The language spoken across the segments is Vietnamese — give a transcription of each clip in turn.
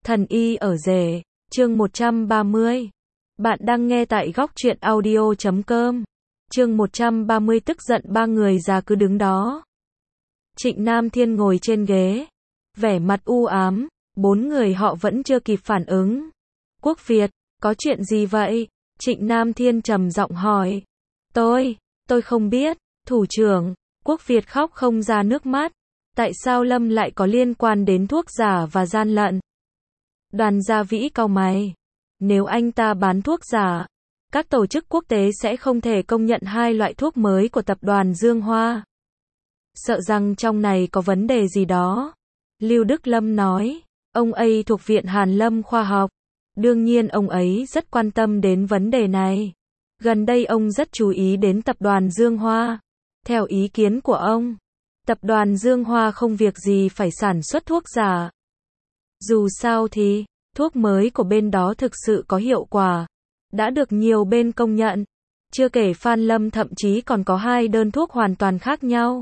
Thần y ở rể, chương 130. Bạn đang nghe tại góc truyện audio.com. Chương 130 tức giận ba người già cứ đứng đó. Trịnh Nam Thiên ngồi trên ghế, vẻ mặt u ám, bốn người họ vẫn chưa kịp phản ứng. Quốc Việt, có chuyện gì vậy? Trịnh Nam Thiên trầm giọng hỏi. Tôi không biết, thủ trưởng. Quốc Việt khóc không ra nước mắt. Tại sao Lâm lại có liên quan đến thuốc giả và gian lận? Đoàn Gia Vĩ cau mày. Nếu anh ta bán thuốc giả, các tổ chức quốc tế sẽ không thể công nhận hai loại thuốc mới của tập đoàn Dương Hoa. Sợ rằng trong này có vấn đề gì đó. Lưu Đức Lâm nói, ông ấy thuộc Viện Hàn Lâm Khoa học. Đương nhiên ông ấy rất quan tâm đến vấn đề này. Gần đây ông rất chú ý đến tập đoàn Dương Hoa. Theo ý kiến của ông, tập đoàn Dương Hoa không việc gì phải sản xuất thuốc giả. Dù sao thì, thuốc mới của bên đó thực sự có hiệu quả, đã được nhiều bên công nhận. Chưa kể Phan Lâm thậm chí còn có hai đơn thuốc hoàn toàn khác nhau.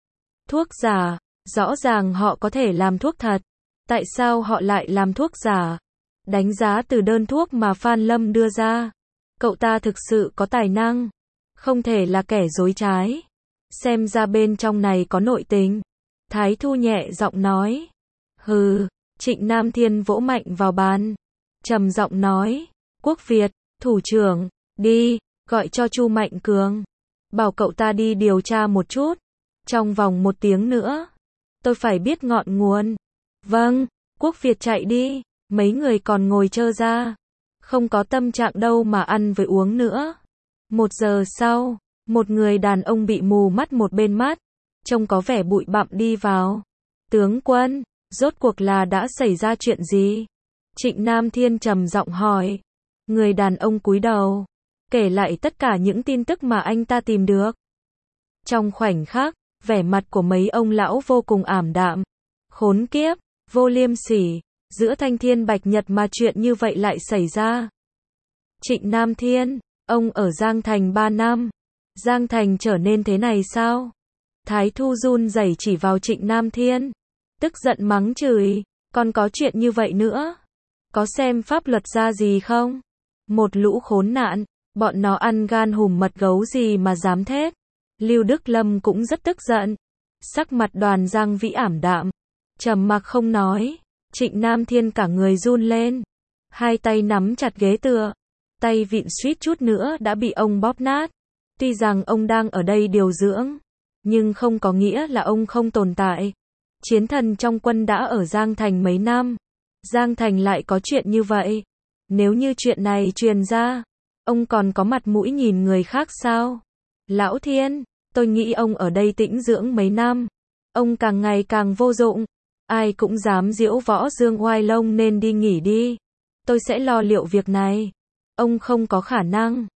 Thuốc giả, rõ ràng họ có thể làm thuốc thật. Tại sao họ lại làm thuốc giả? Đánh giá từ đơn thuốc mà Phan Lâm đưa ra, cậu ta thực sự có tài năng, không thể là kẻ dối trái. Xem ra bên trong này có nội tình. Thái Thu nhẹ giọng nói. Hừ. Trịnh Nam Thiên vỗ mạnh vào bàn, trầm giọng nói, Quốc Việt, thủ trưởng, đi, gọi cho Chu Mạnh Cường, bảo cậu ta đi điều tra một chút, trong vòng 1 tiếng nữa, tôi phải biết ngọn nguồn. Vâng, Quốc Việt chạy đi, mấy người còn ngồi trơ ra, không có tâm trạng đâu mà ăn với uống nữa. 1 giờ sau, một người đàn ông bị mù mắt một bên mắt, trông có vẻ bụi bặm đi vào. Tướng quân, rốt cuộc là đã xảy ra chuyện gì? Trịnh Nam Thiên trầm giọng hỏi. Người đàn ông cúi đầu, kể lại tất cả những tin tức mà anh ta tìm được. Trong khoảnh khắc, vẻ mặt của mấy ông lão vô cùng ảm đạm. Khốn kiếp, vô liêm sỉ, giữa Thanh Thiên Bạch Nhật mà chuyện như vậy lại xảy ra. Trịnh Nam Thiên, ông ở Giang Thành 3 năm. Giang Thành trở nên thế này sao? Thái Thu run rẩy chỉ vào Trịnh Nam Thiên, tức giận mắng chửi, còn có chuyện như vậy nữa? Có xem pháp luật ra gì không? Một lũ khốn nạn, bọn nó ăn gan hùm mật gấu gì mà dám thét. Lưu Đức Lâm cũng rất tức giận. Sắc mặt Đoàn Giang Vĩ ảm đạm, trầm mặc không nói. Trịnh Nam Thiên cả người run lên, hai tay nắm chặt ghế tựa, tay vịn suýt chút nữa đã bị ông bóp nát. Tuy rằng ông đang ở đây điều dưỡng, nhưng không có nghĩa là ông không tồn tại. Chiến thần trong quân đã ở Giang Thành mấy năm. Giang Thành lại có chuyện như vậy. Nếu như chuyện này truyền ra, ông còn có mặt mũi nhìn người khác sao? Lão Thiên, tôi nghĩ ông ở đây tĩnh dưỡng mấy năm. Ông càng ngày càng vô dụng. Ai cũng dám diễu võ dương oai lông nên đi nghỉ đi. Tôi sẽ lo liệu việc này. Ông không có khả năng.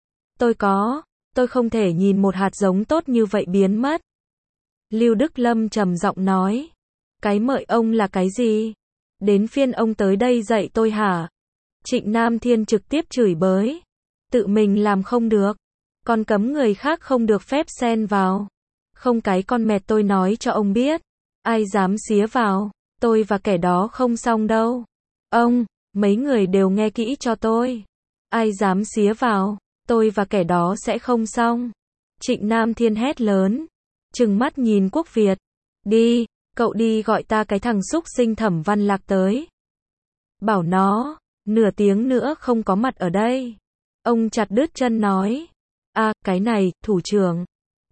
Tôi không thể nhìn một hạt giống tốt như vậy biến mất. Lưu Đức Lâm trầm giọng nói. Cái mời ông là cái gì? Đến phiên ông tới đây dạy tôi hả? Trịnh Nam Thiên trực tiếp chửi bới. Tự mình làm không được, còn cấm người khác không được phép xen vào. Không cái con mệt tôi nói cho ông biết. Ai dám xía vào, tôi và kẻ đó không xong đâu. Ông, mấy người đều nghe kỹ cho tôi. Ai dám xía vào, tôi và kẻ đó sẽ không xong. Trịnh Nam Thiên hét lớn, trừng mắt nhìn Quốc Việt. Đi. Cậu đi gọi ta cái thằng xúc sinh Thẩm Văn Lạc tới. Bảo nó, nửa tiếng nữa không có mặt ở đây. Ông chặt đứt chân nói. Cái này, thủ trưởng.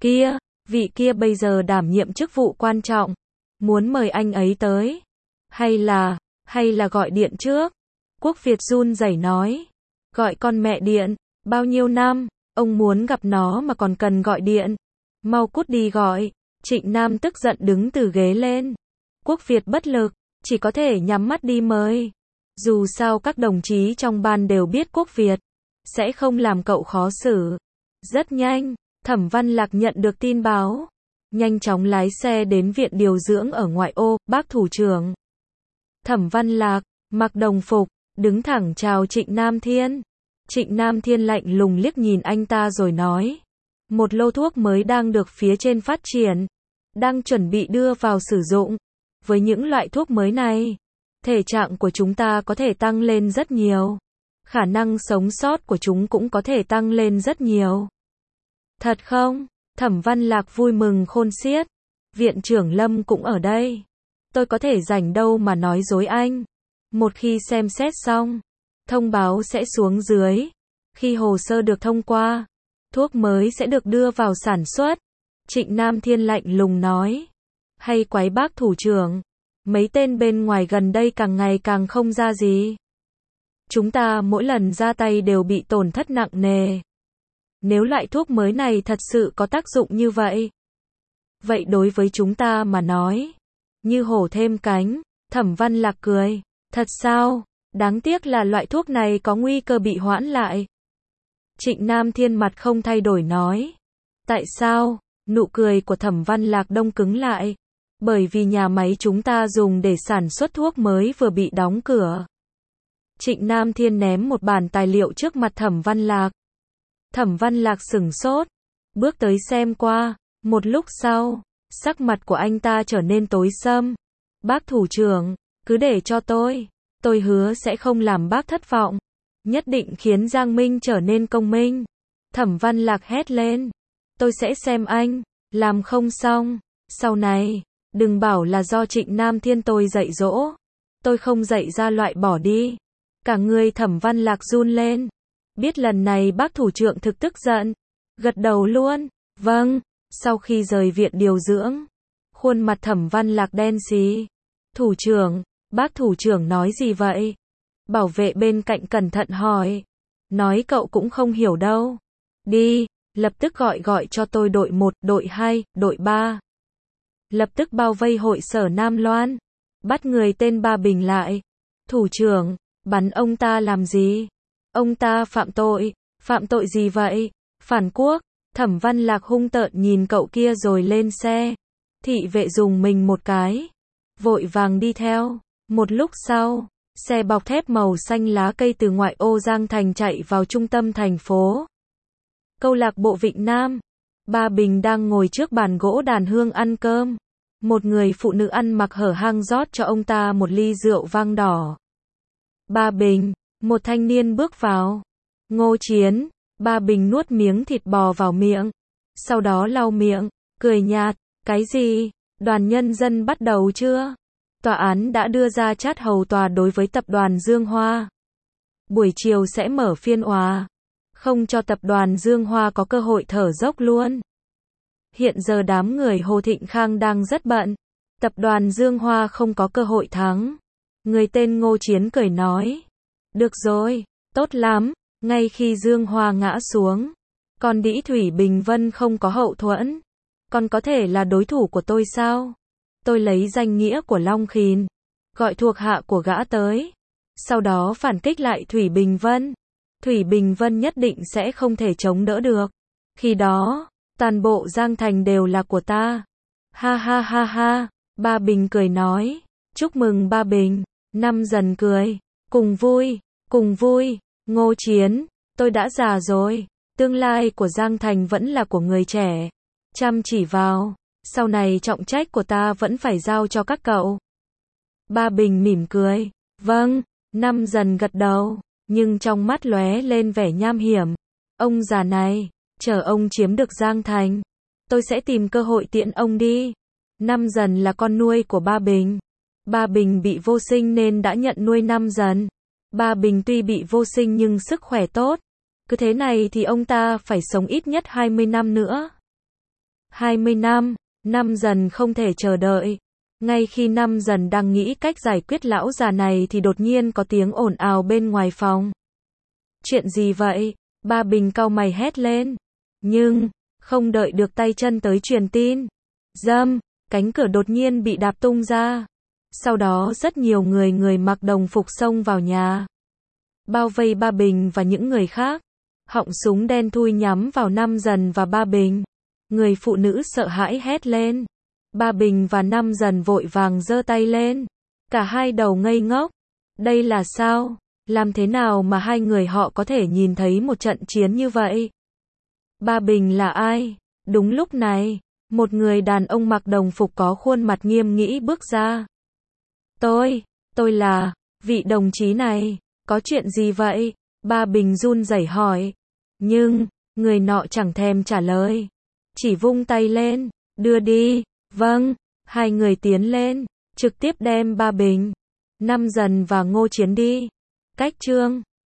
Vị kia bây giờ đảm nhiệm chức vụ quan trọng. Muốn mời anh ấy tới. Hay là gọi điện trước. Quốc Việt run rẩy nói. Gọi con mẹ điện, bao nhiêu năm, ông muốn gặp nó mà còn cần gọi điện. Mau cút đi gọi. Trịnh Nam tức giận đứng từ ghế lên. Quốc Việt bất lực, chỉ có thể nhắm mắt đi mời. Dù sao các đồng chí trong ban đều biết Quốc Việt sẽ không làm cậu khó xử. Rất nhanh, Thẩm Văn Lạc nhận được tin báo, nhanh chóng lái xe đến viện điều dưỡng ở ngoại ô. Bác thủ trưởng. Thẩm Văn Lạc mặc đồng phục, đứng thẳng chào Trịnh Nam Thiên. Trịnh Nam Thiên lạnh lùng liếc nhìn anh ta rồi nói. Một lô thuốc mới đang được phía trên phát triển, đang chuẩn bị đưa vào sử dụng. Với những loại thuốc mới này, Thể trạng của chúng ta có thể tăng lên rất nhiều. Khả năng sống sót của chúng cũng có thể tăng lên rất nhiều. Thật không? Thẩm Văn Lạc vui mừng khôn xiết. Viện trưởng Lâm cũng ở đây. Tôi có thể rảnh đâu mà nói dối anh. Một khi xem xét xong, thông báo sẽ xuống dưới. Khi hồ sơ được thông qua, thuốc mới sẽ được đưa vào sản xuất. Trịnh Nam Thiên lạnh lùng nói. Hay quái bác thủ trưởng. Mấy tên bên ngoài gần đây càng ngày càng không ra gì. Chúng ta mỗi lần ra tay đều bị tổn thất nặng nề. Nếu loại thuốc mới này thật sự có tác dụng như vậy, vậy đối với chúng ta mà nói, như hổ thêm cánh. Thẩm Văn Lạc cười. Thật sao? Đáng tiếc là loại thuốc này có nguy cơ bị hoãn lại. Trịnh Nam Thiên mặt không thay đổi nói. Tại sao? Nụ cười của Thẩm Văn Lạc đông cứng lại. Bởi vì nhà máy chúng ta dùng để sản xuất thuốc mới vừa bị đóng cửa. Trịnh Nam Thiên ném một bản tài liệu trước mặt Thẩm Văn Lạc. Thẩm Văn Lạc sửng sốt, bước tới xem qua. Một lúc sau, sắc mặt của anh ta trở nên tối sầm. Bác thủ trưởng, cứ để cho tôi hứa sẽ không làm bác thất vọng. Nhất định khiến Giang Minh trở nên công minh. Thẩm Văn Lạc hét lên. Tôi sẽ xem anh làm không xong. Sau này, đừng bảo là do Trịnh Nam Thiên tôi dạy dỗ. Tôi không dạy ra loại bỏ đi. Cả người Thẩm Văn Lạc run lên. Biết lần này bác thủ trưởng thực tức giận. Gật đầu luôn. Vâng. Sau khi rời viện điều dưỡng, khuôn mặt Thẩm Văn Lạc đen xì. Thủ trưởng, bác thủ trưởng nói gì vậy? Bảo vệ bên cạnh cẩn thận hỏi. Nói cậu cũng không hiểu đâu. Đi, lập tức gọi cho tôi đội 1, đội 2, đội 3. Lập tức bao vây hội sở Nam Loan. Bắt người tên Ba Bình lại. Thủ trưởng, bắn ông ta làm gì? Ông ta phạm tội gì vậy? Phản quốc. Thẩm Văn Lạc hung tợn nhìn cậu kia rồi lên xe. Thị vệ dùng mình một cái, vội vàng đi theo. Một lúc sau, xe bọc thép màu xanh lá cây từ ngoại ô Giang Thành chạy vào trung tâm thành phố. Câu lạc bộ Vịnh Nam. Ba Bình đang ngồi trước bàn gỗ đàn hương ăn cơm. Một người phụ nữ ăn mặc hở hang rót cho ông ta một ly rượu vang đỏ. Ba Bình, một thanh niên bước vào. Ngô Chiến. Ba Bình nuốt miếng thịt bò vào miệng, sau đó lau miệng, cười nhạt. Cái gì? Đoàn nhân dân bắt đầu chưa? Tòa án đã đưa ra chát hầu tòa đối với tập đoàn Dương Hoa. Buổi chiều sẽ mở phiên tòa, không cho tập đoàn Dương Hoa có cơ hội thở dốc luôn. Hiện giờ đám người Hồ Thịnh Khang đang rất bận. Tập đoàn Dương Hoa không có cơ hội thắng. Người tên Ngô Chiến cười nói. Được rồi, tốt lắm. Ngay khi Dương Hoa ngã xuống, còn đĩ Thủy Bình Vân không có hậu thuẫn. Còn có thể là đối thủ của tôi sao? Tôi lấy danh nghĩa của Long Khìn, gọi thuộc hạ của gã tới. Sau đó phản kích lại Thủy Bình Vân. Thủy Bình Vân nhất định sẽ không thể chống đỡ được. Khi đó, toàn bộ Giang Thành đều là của ta. Ha ha ha ha. Ba Bình cười nói. Chúc mừng Ba Bình. Năm Dần cười. Cùng vui. Ngô Chiến, tôi đã già rồi. Tương lai của Giang Thành vẫn là của người trẻ. Chăm chỉ vào. Sau này trọng trách của ta vẫn phải giao cho các cậu. Ba Bình mỉm cười. Vâng. Năm Dần gật đầu. Nhưng trong mắt lóe lên vẻ nham hiểm. Ông già này, chờ ông chiếm được Giang Thành, tôi sẽ tìm cơ hội tiễn ông đi. Năm Dần là con nuôi của Ba Bình. Ba Bình bị vô sinh nên đã nhận nuôi Năm Dần. Ba Bình tuy bị vô sinh nhưng sức khỏe tốt. Cứ thế này thì ông ta phải sống ít nhất 20 năm nữa. 20 năm, Năm Dần không thể chờ đợi. Ngay khi Năm Dần đang nghĩ cách giải quyết lão già này thì đột nhiên có tiếng ồn ào bên ngoài phòng. Chuyện gì vậy? Ba Bình cau mày hét lên. Nhưng, không đợi được tay chân tới truyền tin. Dâm, cánh cửa đột nhiên bị đạp tung ra. Sau đó rất nhiều người mặc đồng phục xông vào nhà. Bao vây Ba Bình và những người khác. Họng súng đen thui nhắm vào Năm Dần và Ba Bình. Người phụ nữ sợ hãi hét lên. Ba Bình và Năm Dần vội vàng giơ tay lên. Cả hai đầu ngây ngốc. Đây là sao? Làm thế nào mà hai người họ có thể nhìn thấy một trận chiến như vậy? Ba Bình là ai? Đúng lúc này, một người đàn ông mặc đồng phục có khuôn mặt nghiêm nghị bước ra. Tôi là, vị đồng chí này, có chuyện gì vậy? Ba Bình run rẩy hỏi. Nhưng, người nọ chẳng thèm trả lời. Chỉ vung tay lên, đưa đi. Vâng, hai người tiến lên, trực tiếp đem Ba Bình, Năm Dần và Ngô Chiến đi. Cách Trương